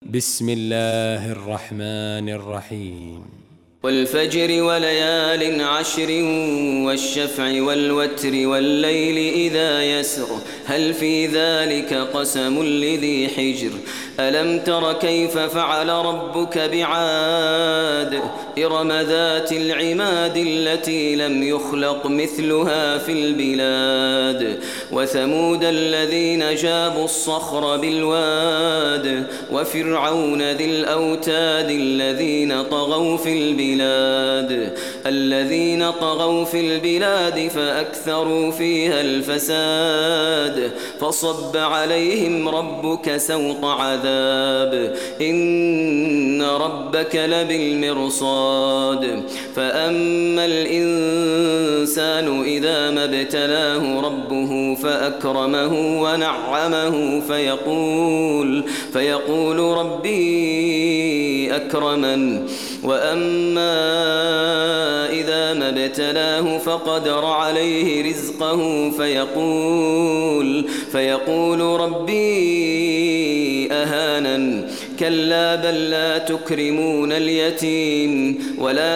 بسم الله الرحمن الرحيم. والفجر وليال عشر والشفع والوتر والليل إذا يسر هل في ذلك قسم لذي حجر ألم تر كيف فعل ربك بعاد إرم ذات العماد التي لم يخلق مثلها في البلاد وثمود الذين جابوا الصخر بالواد وفرعون ذي الأوتاد الذين طغوا في البلاد فأكثروا فيها الفساد فصب عليهم ربك سوط عذاب إن ربك لبالمرصاد فأما الإنسان إذا ما ابتلاه ربه فأكرمه ونعمه فيقول ربي أكرمن وأما إذا ما ابتلاه فقدر عليه رزقه فيقول ربي أهانن كلا بل لا تكرمون اليتيم ولا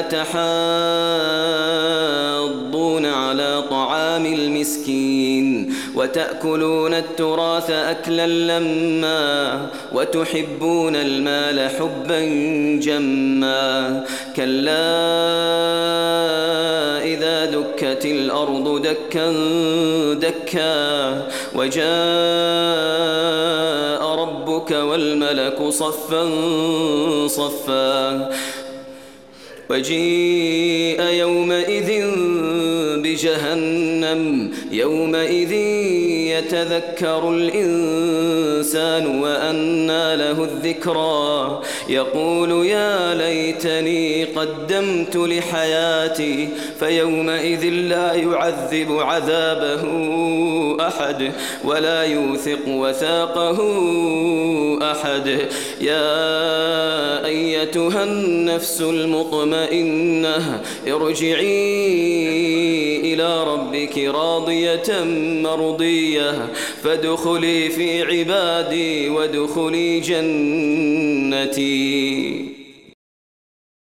تحاضون على طعام المسكين وتأكلون التراث أكلا لما وتحبون المال حبا جما كلا إذا دكت الأرض دكا دكا وجاء ربك والملك صفا صفا وجيء يومئذ بجهنم يومئذ يتذكر الإنسان وأنى له الذكرى يقول يا ليتني قدمت لحياتي فيومئذ لا يعذب عذابه أحد ولا يوثق وثاقه أحد يا أيتها النفس المطمئنة ارجعي إلى ربك راضية مرضية فادخلي في عبادي وادخلي جنتي.